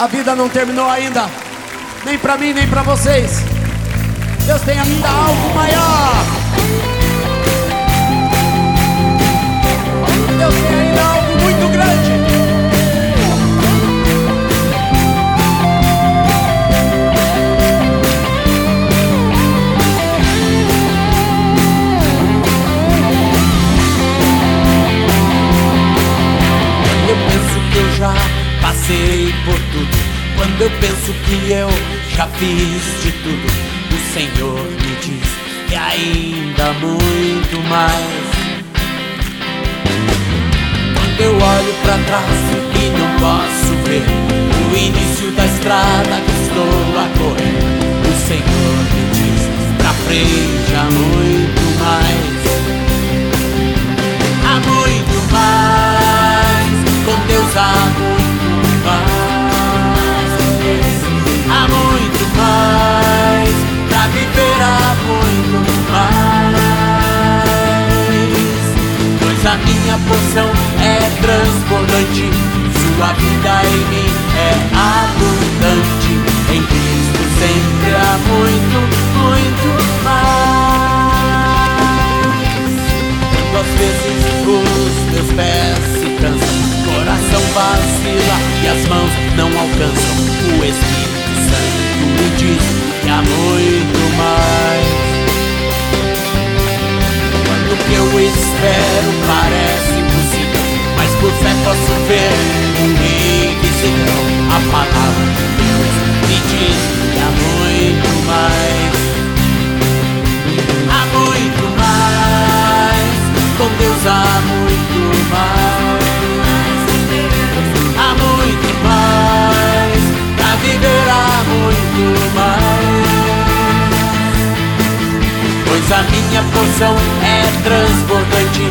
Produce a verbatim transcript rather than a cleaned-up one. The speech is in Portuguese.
A vida não terminou ainda, nem pra mim, nem pra vocês. Deus tem ainda algo maior. Deus tem ainda algo muito grande. Eu penso que eu já passei por tudo. Quando eu penso que eu já fiz de tudo, o Senhor me diz que ainda muito mais. Quando eu olho pra trás e não posso ver o início da estrada que estou a correr, o Senhor me diz pra frente há muito mais. Há muito mais, com Deus há muito mais. Há muito mais, pra viver há muito mais. Pois a minha porção é transbordante, sua vida em mim é abundante. Em Cristo sempre há muito, muito mais. Quando às vezes os meus pés se cansam, coração vacila e as mãos não alcançam, o Espírito Santo me diz que há muito mais. Quando o que eu espero parece impossível, mas por fé posso ver o invisível, a palavra de Deus me diz que há muito mais. Há muito mais, com Deus há muito mais. Há muito mais, pra viver há muito mais. Pois a minha porção é transbordante,